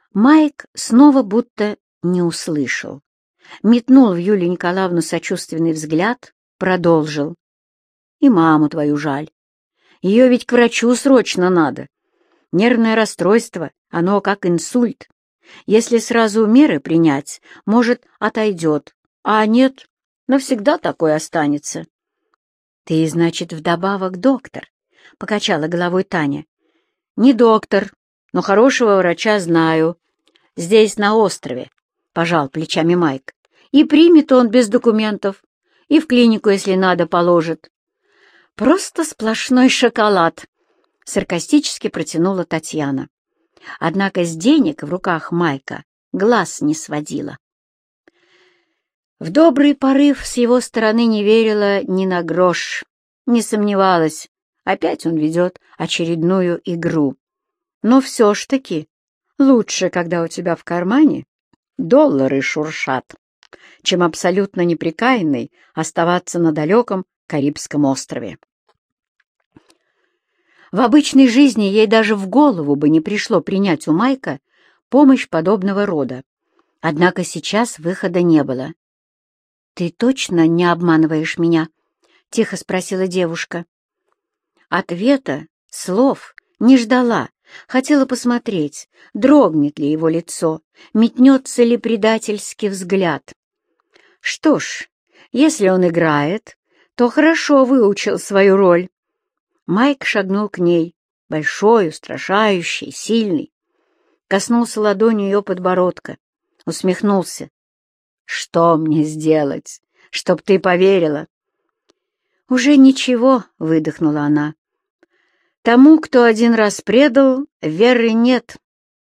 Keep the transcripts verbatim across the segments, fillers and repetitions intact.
Майк снова будто не услышал. Метнул в Юлию Николаевну сочувственный взгляд, продолжил. И маму твою жаль. Ее ведь к врачу срочно надо. Нервное расстройство, оно как инсульт. Если сразу меры принять, может, отойдет, а нет, навсегда такое останется. — Ты, значит, вдобавок доктор, — покачала головой Таня. — Не доктор, но хорошего врача знаю. Здесь, на острове, — пожал плечами Майк. И примет он без документов, и в клинику, если надо, положит. Просто сплошной шоколад, — саркастически протянула Татьяна. Однако с денег в руках Майка глаз не сводила. В добрый порыв с его стороны не верила ни на грош, не сомневалась, опять он ведет очередную игру. Но все ж таки лучше, когда у тебя в кармане доллары шуршат, чем абсолютно неприкаянный оставаться на далеком Карибском острове. В обычной жизни ей даже в голову бы не пришло принять у Майка помощь подобного рода. Однако сейчас выхода не было. «Ты точно не обманываешь меня?» — тихо спросила девушка. Ответа, слов не ждала, хотела посмотреть, дрогнет ли его лицо, метнется ли предательский взгляд. Что ж, если он играет, то хорошо выучил свою роль. Майк шагнул к ней, большой, устрашающий, сильный. Коснулся ладонью ее подбородка, усмехнулся. «Что мне сделать, чтоб ты поверила?» «Уже ничего», — выдохнула она. «Тому, кто один раз предал, веры нет».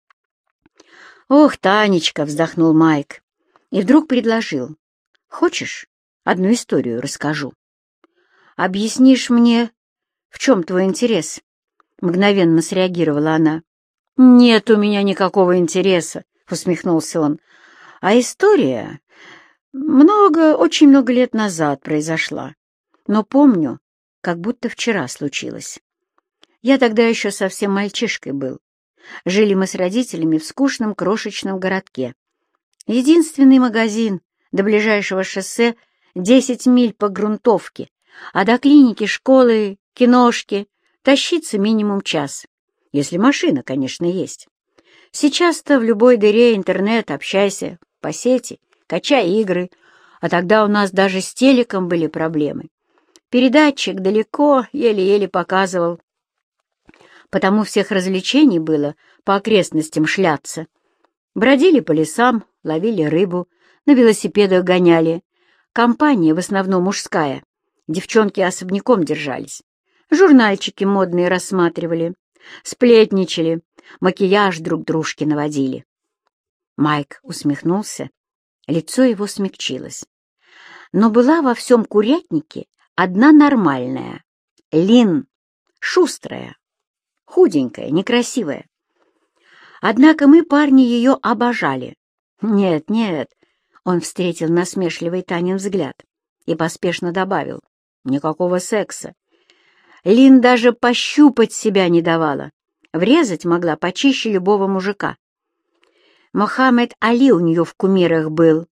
«Ох, Танечка», — вздохнул Майк, и вдруг предложил. «Хочешь, одну историю расскажу? Объяснишь мне, в чем твой интерес?» Мгновенно среагировала она. «Нет у меня никакого интереса», — усмехнулся он. «А история много, очень много лет назад произошла, но помню, как будто вчера случилось. Я тогда еще совсем мальчишкой был. Жили мы с родителями в скучном крошечном городке. Единственный магазин до ближайшего шоссе десять миль по грунтовке, а до клиники, школы, киношки тащиться минимум час, если машина, конечно, есть. Сейчас-то в любой дыре интернет, общайся по сети, качай игры, а тогда у нас даже с телеком были проблемы. Передатчик далеко, еле-еле показывал. Потому всех развлечений было по окрестностям шляться. Бродили по лесам, ловили рыбу, на велосипедах гоняли. Компания в основном мужская, девчонки особняком держались. Журнальчики модные рассматривали, сплетничали, макияж друг дружке наводили. Майк усмехнулся, лицо его смягчилось. Но была во всем курятнике одна нормальная, Лин, шустрая, худенькая, некрасивая. Однако мы, парни, ее обожали. Нет, нет, он встретил насмешливый Танин взгляд и поспешно добавил, никакого секса. Лин даже пощупать себя не давала, врезать могла почище любого мужика. Мохаммед Али у нее в кумирах был.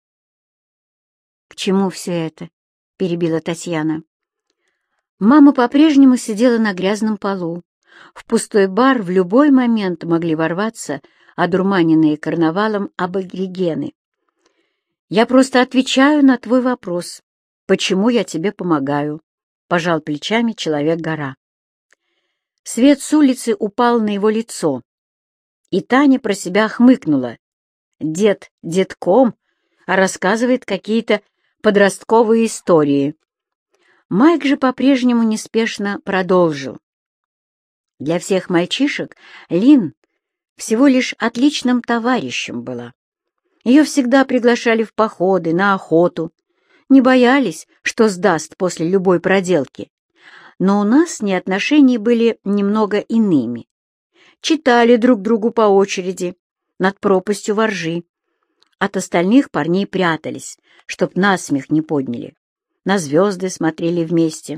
— К чему все это? — перебила Татьяна. Мама по-прежнему сидела на грязном полу. В пустой бар в любой момент могли ворваться одурманенные карнавалом аборигены. «Я просто отвечаю на твой вопрос. Почему я тебе помогаю?» — пожал плечами человек-гора. Свет с улицы упал на его лицо, и Таня про себя хмыкнула. Дед детком, а рассказывает какие-то подростковые истории. Майк же по-прежнему неспешно продолжил. Для всех мальчишек Лин всего лишь отличным товарищем была. Ее всегда приглашали в походы, на охоту, не боялись, что сдаст после любой проделки. Но у нас с ней отношения были немного иными. Читали друг другу по очереди, над пропастью воржи. От остальных парней прятались, чтоб насмех не подняли. На звезды смотрели вместе.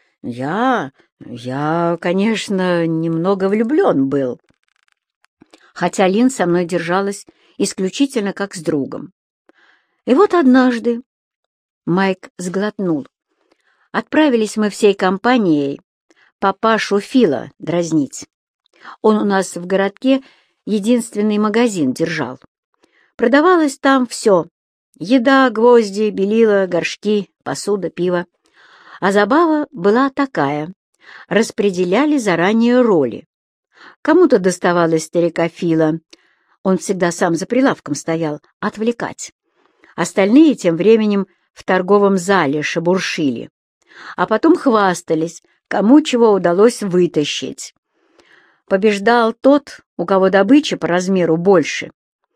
Я, я, конечно, немного влюблен был. хотя Лин со мной держалась исключительно как с другом. И вот однажды Майк сглотнул. Отправились мы всей компанией папашу Фила дразнить. Он у нас в городке единственный магазин держал. Продавалось там все: еда, гвозди, белила, горшки, посуда, пиво. А забава была такая: распределяли заранее роли. Кому-то доставалось старика Фила, он всегда сам за прилавком стоял, отвлекать. Остальные тем временем в торговом зале шебуршили, а потом хвастались, кому чего удалось вытащить. Побеждал тот, у кого добыча по размеру больше.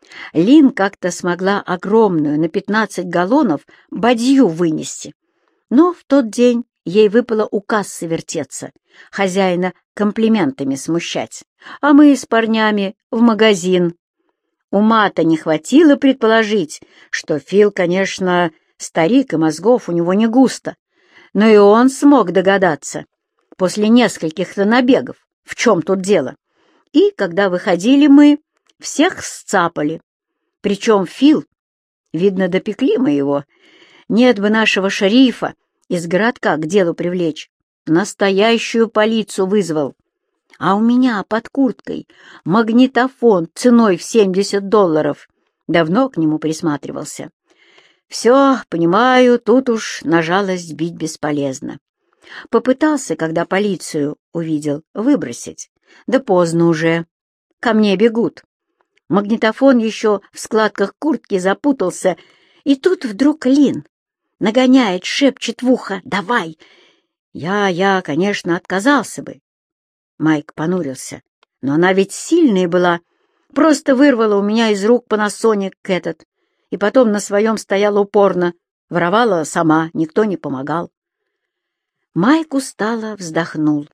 Лин как-то смогла огромную, на пятнадцать галлонов, бадью вынести. Но в тот день ей выпало у кассы вертеться, хозяина комплиментами смущать, а мы с парнями в магазин. Ума-то не хватило предположить, что Фил, конечно, старик, и мозгов у него не густо, но и он смог догадаться после нескольких-то набегов, в чем тут дело. И, когда выходили мы, всех сцапали. Причем Фил, видно, допекли мы его. Нет бы нашего шерифа из городка к делу привлечь, настоящую полицию вызвал. А у меня под курткой магнитофон ценой в семьдесят долларов. Давно к нему присматривался. Все, понимаю, тут уж на жалость бить бесполезно. Попытался, когда полицию увидел, выбросить. Да поздно уже. Ко мне бегут. Магнитофон еще в складках куртки запутался, и тут вдруг Лин нагоняет, шепчет в ухо: «Давай!» Я, я, конечно, отказался бы. Майк понурился. Но она ведь сильная была. Просто вырвала у меня из рук панасоник этот. И потом на своем стояла упорно. Воровала сама, никто не помогал. Майк устало вздохнул.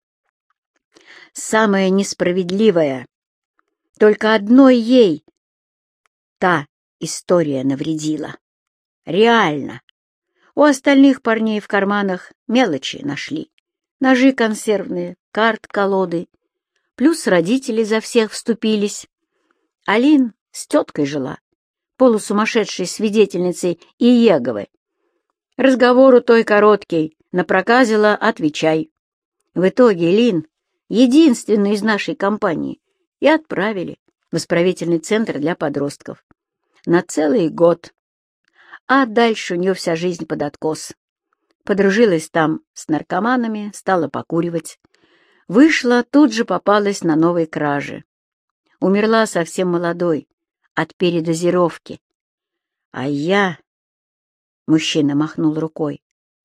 Самое несправедливое. Только одной ей та история навредила. Реально. У остальных парней в карманах мелочи нашли. Ножи консервные, карт, колоды. Плюс родители за всех вступились. Алин с теткой жила, полусумасшедшей свидетельницей Иеговы. Разговор у той короткий, напроказила — отвечай. В итоге Лин, единственный из нашей компании, и отправили в исправительный центр для подростков. На целый год. А дальше у нее вся жизнь под откос. Подружилась там с наркоманами, стала покуривать. Вышла, тут же попалась на новой краже. Умерла совсем молодой, от передозировки. А я... Мужчина махнул рукой.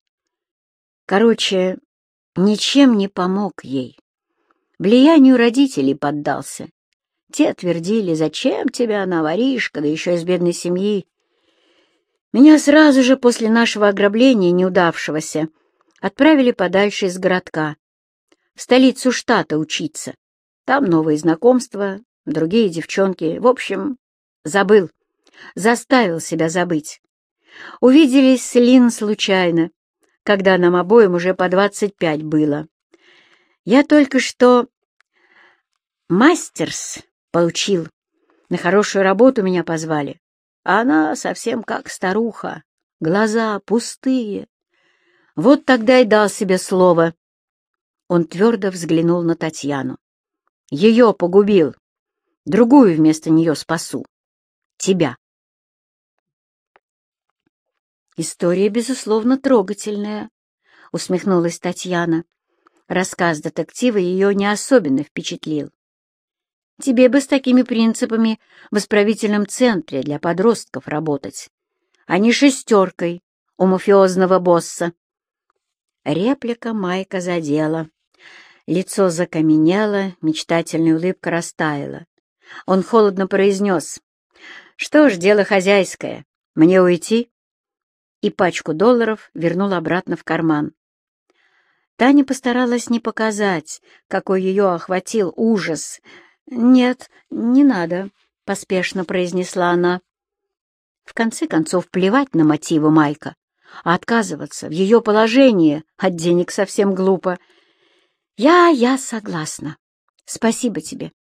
Короче, ничем не помог ей. Влиянию родителей поддался. Те твердили: зачем тебя, она воришка, да еще из бедной семьи. Меня сразу же после нашего ограбления неудавшегося отправили подальше из городка, в столицу штата учиться. Там новые знакомства, другие девчонки. В общем, забыл, заставил себя забыть. Увиделись с Лин случайно, когда нам обоим уже по двадцать пять было. Я только что мастерс получил, на хорошую работу меня позвали. А она совсем как старуха, глаза пустые. Вот тогда и дал себе слово. Он твердо взглянул на Татьяну. Ее погубил, другую вместо нее спасу. Тебя. История, безусловно, трогательная, усмехнулась Татьяна. Рассказ детектива ее не особенно впечатлил. Тебе бы с такими принципами в исправительном центре для подростков работать, а не шестеркой у мафиозного босса. Реплика Майка задела. Лицо закаменело, мечтательная улыбка растаяла. Он холодно произнес: «Что ж, дело хозяйское. Мне уйти?» И пачку долларов вернул обратно в карман. Таня постаралась не показать, какой ее охватил ужас. «Нет, не надо», — поспешно произнесла она. В конце концов, плевать на мотивы Майка, а отказываться в ее положении от денег совсем глупо. «Я, я согласна. Спасибо тебе.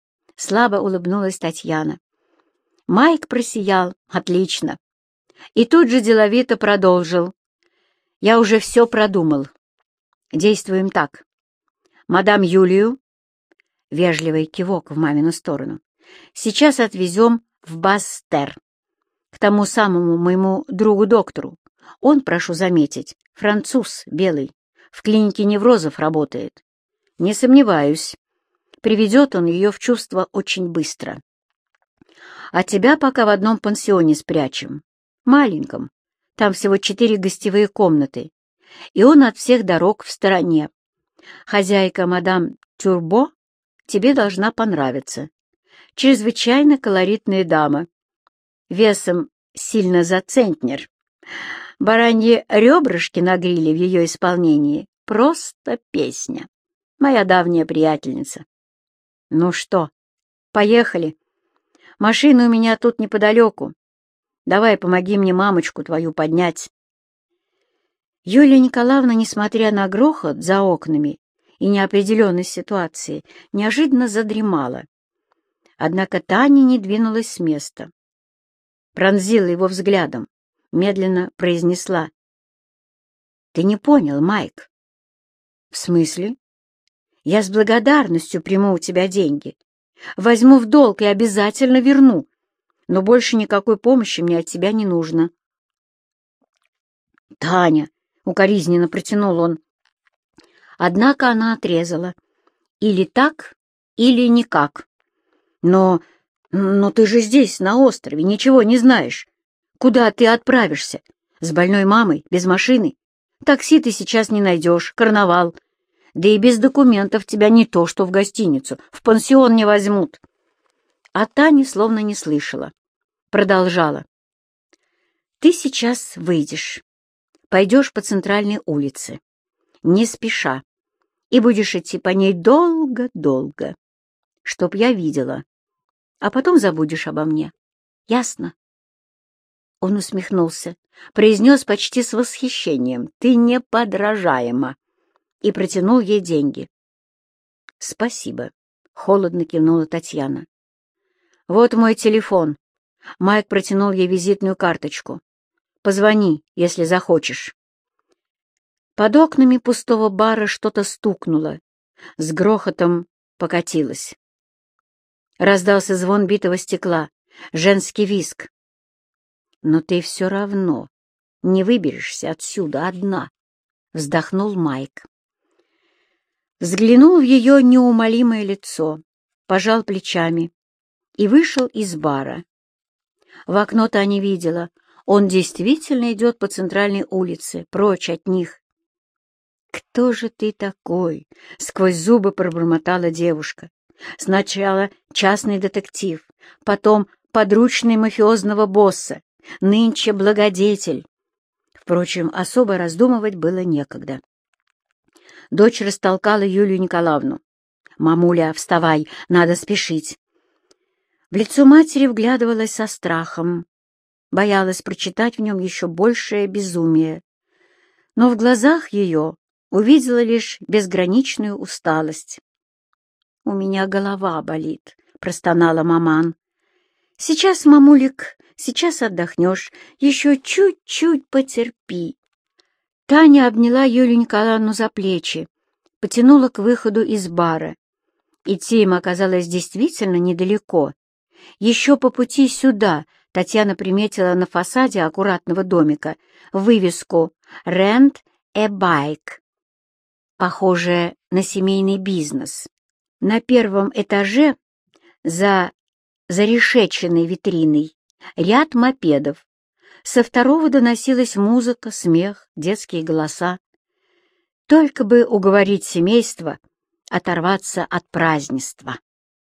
слабо улыбнулась Татьяна. Майк просиял. «Отлично!» И тут же деловито продолжил. «Я уже все продумал. Действуем так. Мадам Юлию...» Вежливый кивок в мамину сторону. «Сейчас отвезем в Бастер, к тому самому моему другу-доктору. Он, прошу заметить, француз, белый, в клинике неврозов работает. Не сомневаюсь, приведет он ее в чувство очень быстро. А тебя пока в одном пансионе спрячем, маленьком, там всего четыре гостевые комнаты, и он от всех дорог в стороне. Хозяйка мадам Тюрбо тебе должна понравиться. Чрезвычайно колоритная дама, весом сильно за центнер. Бараньи ребрышки на гриле в ее исполнении — просто песня. Моя давняя приятельница. Ну что, поехали? Машина у меня тут неподалеку. Давай, помоги мне мамочку твою поднять. Юлия Николаевна, несмотря на грохот за окнами и неопределенность ситуации, неожиданно задремала. Однако Таня не двинулась с места. Пронзила его взглядом, медленно произнесла. «Ты не понял, Майк». «В смысле? Я с благодарностью приму у тебя деньги. Возьму в долг и обязательно верну, но больше никакой помощи мне от тебя не нужно». «Таня!» — укоризненно протянул он. Однако она отрезала. «Или так, или никак. Но... но ты же здесь, на острове, ничего не знаешь. Куда ты отправишься? С больной мамой, без машины? Такси ты сейчас не найдешь, карнавал. Да и без документов тебя не то, что в гостиницу, в пансион не возьмут». А Таня словно не слышала. Продолжала. «Ты сейчас выйдешь, пойдешь по центральной улице, не спеша, и будешь идти по ней долго-долго, чтоб я видела, а потом забудешь обо мне. Ясно?» Он усмехнулся, произнес почти с восхищением: «Ты неподражаема!» и протянул ей деньги. «Спасибо», — холодно кивнула Татьяна. «Вот мой телефон». Майк протянул ей визитную карточку. «Позвони, если захочешь». Под окнами пустого бара что-то стукнуло, с грохотом покатилось. Раздался звон битого стекла, женский визг. «Но ты все равно не выберешься отсюда одна», — вздохнул Майк. Взглянул в ее неумолимое лицо, пожал плечами и вышел из бара. В окно Таня видела, он действительно идет по центральной улице, прочь от них. «Кто же ты такой?» — сквозь зубы пробормотала девушка. «Сначала частный детектив, потом подручный мафиозного босса, нынче благодетель». Впрочем, особо раздумывать было некогда. Дочь растолкала Юлию Николаевну. «Мамуля, вставай, надо спешить». В лицо матери вглядывалась со страхом, боялась прочитать в нем еще большее безумие. Но в глазах ее увидела лишь безграничную усталость. «У меня голова болит», — простонала маман. «Сейчас, мамулик, сейчас отдохнешь, еще чуть-чуть потерпи». Таня обняла Юлию Николаевну за плечи, потянула к выходу из бара. Идти им оказалось действительно недалеко. Еще по пути сюда Татьяна приметила на фасаде аккуратного домика вывеску «Rent a bike», похожая на семейный бизнес. На первом этаже за зарешеченной витриной ряд мопедов. Со второго доносилась музыка, смех, детские голоса. Только бы уговорить семейство оторваться от празднества.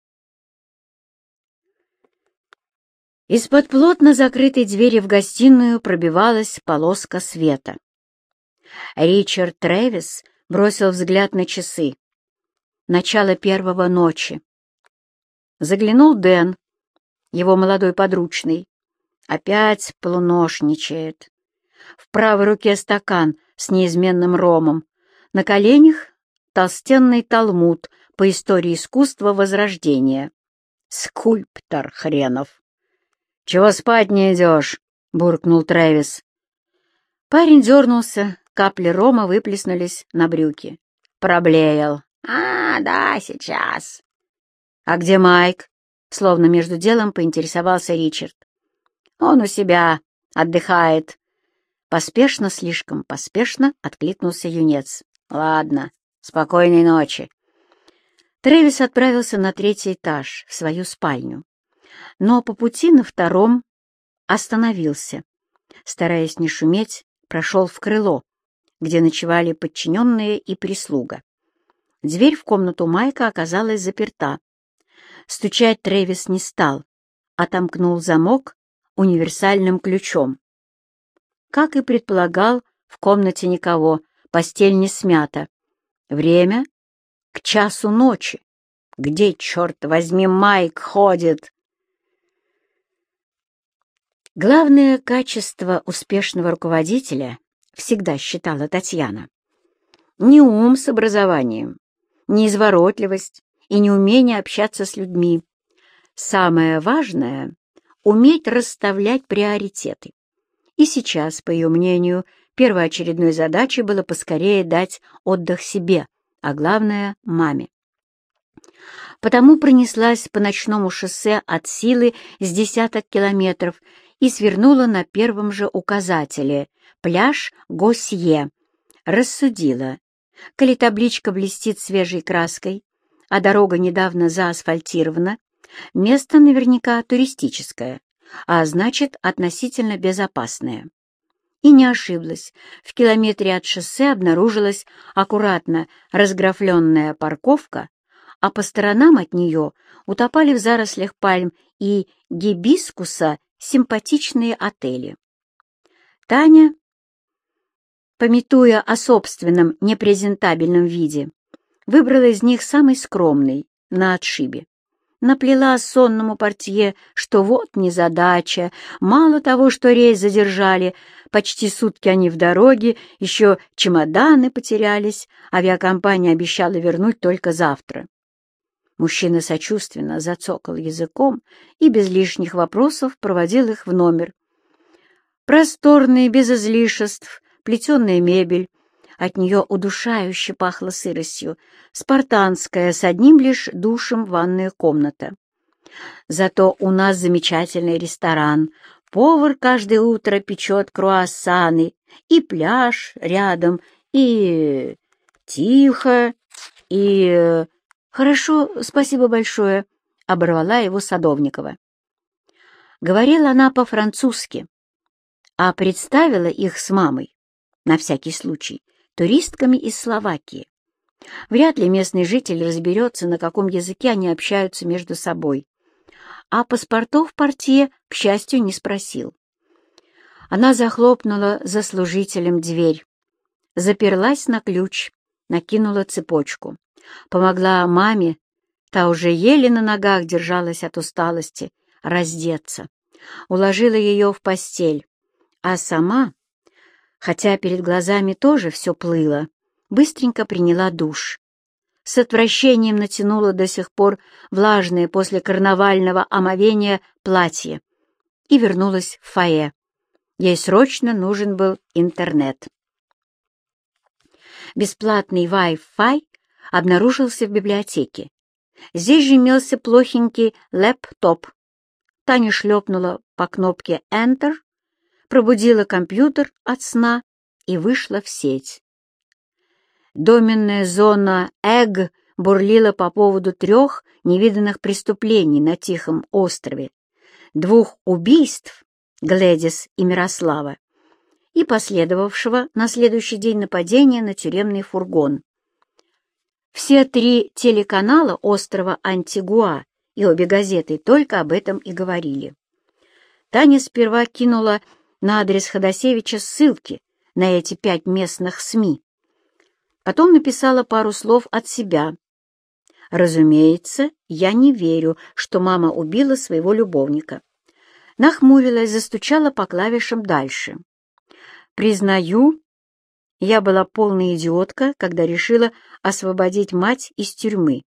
Из-под плотно закрытой двери в гостиную пробивалась полоска света. Ричард Трэвис бросил взгляд на часы. Начало первого ночи. Заглянул Дэн, его молодой подручный. Опять полуношничает. В правой руке стакан с неизменным ромом. На коленях толстенный талмуд по истории искусства Возрождения. Скульптор хренов. «Чего спать не идешь?» — буркнул Трэвис. Парень дернулся, капли рома выплеснулись на брюки. Проблеял. «А, да, сейчас». «А где Майк?» — словно между делом поинтересовался Ричард. «Он у себя отдыхает». Поспешно, слишком поспешно откликнулся юнец. «Ладно, спокойной ночи». Трэвис отправился на третий этаж, в свою спальню. Но по пути на втором остановился. Стараясь не шуметь, прошел в крыло, где ночевали подчиненные и прислуга. Дверь в комнату Майка оказалась заперта. Стучать Трэвис не стал, отомкнул замок универсальным ключом. Как и предполагал, в комнате никого, постель не смята. Время к часу ночи. Где, черт возьми, Майк ходит? Главное качество успешного руководителя, всегда считала Татьяна, не ум с образованием, не изворотливость и не умение общаться с людьми. Самое важное — уметь расставлять приоритеты. И сейчас, по ее мнению, первоочередной задачей было поскорее дать отдых себе, а главное — маме. Потому пронеслась по ночному шоссе от силы с десяток километров и свернула на первом же указателе — пляж Госье. Рассудила. Коли табличка блестит свежей краской, а дорога недавно заасфальтирована, место наверняка туристическое, а значит, относительно безопасное. И не ошиблась. В километре от шоссе обнаружилась аккуратно разграфленная парковка, а по сторонам от нее утопали в зарослях пальм и гибискуса симпатичные отели. Таня, памятуя о собственном непрезентабельном виде, выбрала из них самый скромный, на отшибе. Наплела сонному портье, что вот незадача, мало того, что рейс задержали, почти сутки они в дороге, еще чемоданы потерялись, авиакомпания обещала вернуть только завтра. Мужчина сочувственно зацокал языком и без лишних вопросов проводил их в номер. Просторный, без излишеств, плетеная мебель, от нее удушающе пахло сыростью, спартанская, с одним лишь душем ванная комната. Зато у нас замечательный ресторан, повар каждое утро печет круассаны, и пляж рядом, и тихо, и... «Хорошо, спасибо большое», — оборвала его Садовникова. Говорила она по-французски, а представила их с мамой, на всякий случай, туристками из Словакии. Вряд ли местный житель разберется, на каком языке они общаются между собой. А паспортов портье, к счастью, не спросил. Она захлопнула за служителем дверь, заперлась на ключ, накинула цепочку. Помогла маме, та уже еле на ногах держалась от усталости, раздеться. Уложила ее в постель, а сама, хотя перед глазами тоже все плыло, быстренько приняла душ. С отвращением натянула до сих пор влажное после карнавального омовения платье и вернулась в фойе. Ей срочно нужен был интернет. Бесплатный Wi-Fi обнаружился в библиотеке. Здесь же имелся плохенький лэптоп. Таня шлепнула по кнопке Enter, пробудила компьютер от сна и вышла в сеть. Доменная зона Эг бурлила по поводу трех невиданных преступлений на Тихом острове, двух убийств, Глэдис и Мирослава, и последовавшего на следующий день нападения на тюремный фургон. Все три телеканала острова Антигуа и обе газеты только об этом и говорили. Таня сперва кинула на адрес Ходосевича ссылки на эти пять местных СМИ. Потом написала пару слов от себя. Разумеется, я не верю, что мама убила своего любовника. Нахмурилась, застучала по клавишам дальше. Признаю, я была полная идиотка, когда решила освободить мать из тюрьмы.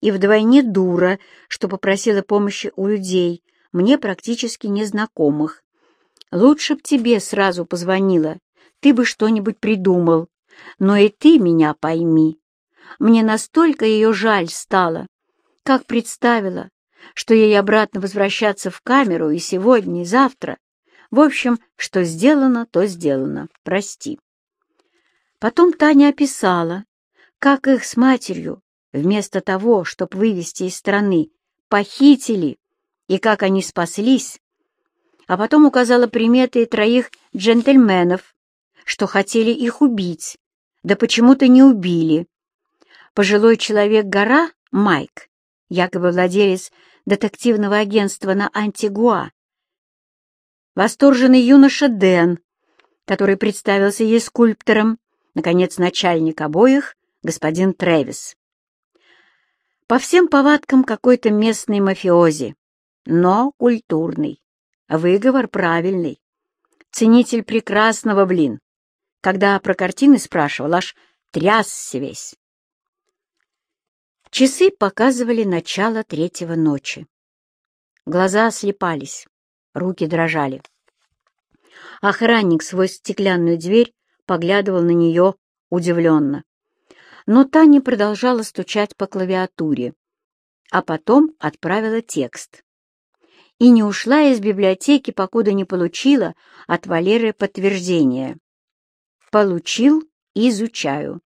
и вдвойне дура, что попросила помощи у людей, мне практически незнакомых. Лучше б тебе сразу позвонила, ты бы что-нибудь придумал. Но и ты меня пойми. Мне настолько ее жаль стало, как представила, что ей обратно возвращаться в камеру и сегодня, и завтра. В общем, что сделано, то сделано. Прости. Потом Таня описала, как их с матерью, вместо того, чтобы вывести из страны, похитили, и как они спаслись, а потом указала приметы троих джентльменов, что хотели их убить, да почему-то не убили. Пожилой человек-гора, Майк, якобы владелец детективного агентства на Антигуа, восторженный юноша Дэн, который представился ей скульптором, наконец, начальник обоих, господин Трэвис. По всем повадкам какой-то местный мафиози, но культурный, выговор правильный, ценитель прекрасного, блин. Когда про картины спрашивал, аж трясся весь. Часы показывали начало третьего ночи. Глаза слепались, руки дрожали. Охранник сквозь стеклянную дверь поглядывал на нее удивленно. Но Таня продолжала стучать по клавиатуре, а потом отправила текст. И не ушла из библиотеки, покуда не получила от Валеры подтверждение. «Получил, изучаю».